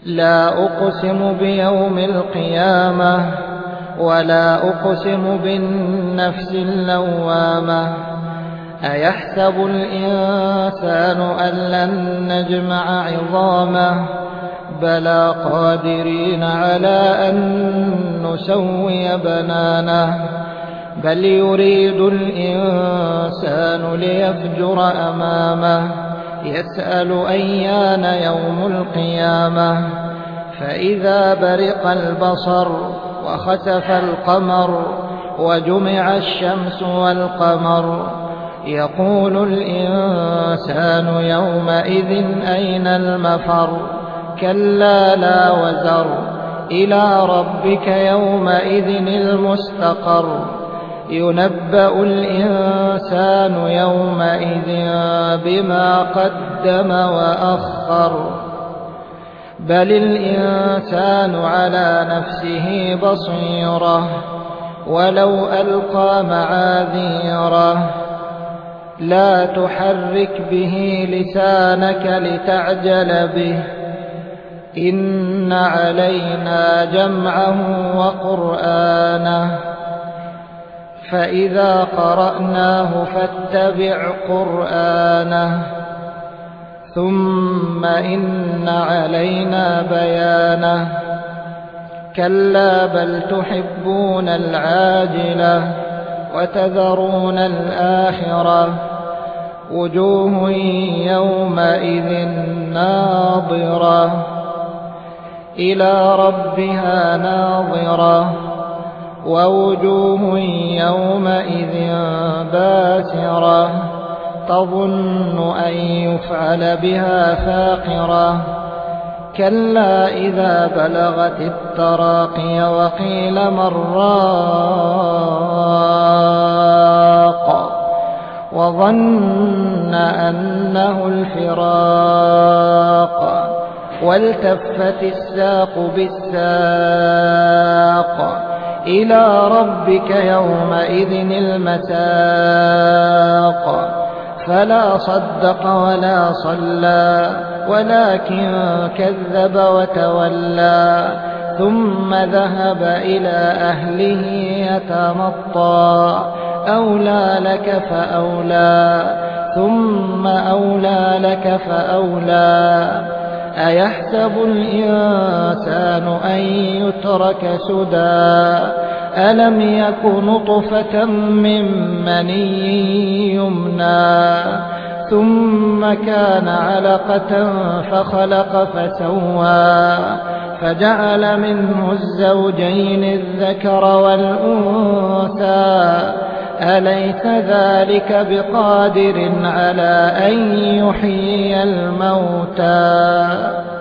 لا أقسم بيوم القيامة ولا أقسم بالنفس اللوامة أيحسب الإنسان أن لن نجمع عظامه بلى قادرين على أن نسوي بنانه بل يريد الإنسان ليفجر أمامه يسأل أيان يوم القيامة فإذا برق البصر وخسف القمر وجمع الشمس والقمر يقول الإنسان يومئذ أين المفر كلا لا وزر إلى ربك يومئذ المستقر ينبأ الإنسان يومئذ بما قدم وأخر بل الإنسان على نفسه بصيرة ولو ألقى معاذيره لا تحرك به لسانك لتعجل به إن علينا جمعه وقرآنه فإذا قرأناه فاتبع قرآنه ثم إن علينا بيانه كلا بل تحبون العاجلة وتذرون الآخرة وجوه يومئذ ناظرة إلى ربها ناظرة ووجوه يومئذ باسرة تظن أن يفعل بها فاقرة كلا إذا بلغت التراقي وقيل من راق وظن أنه الفراق والتفت الساق بالساق إلى ربك يومئذ المساق فلا صدق ولا صلى ولكن كذب وتولى ثم ذهب إلى أهله يتمطى أولى لك فأولى ثم أولى لك فأولى أيحسب الإنسان أن يترك سدى ألم يك نطفة من مني يمنى ثم كان علقة فخلق فسوى فجعل منه الزوجين الذكر والأنثى أليس ذلك بقادر على أن يحيي الموتى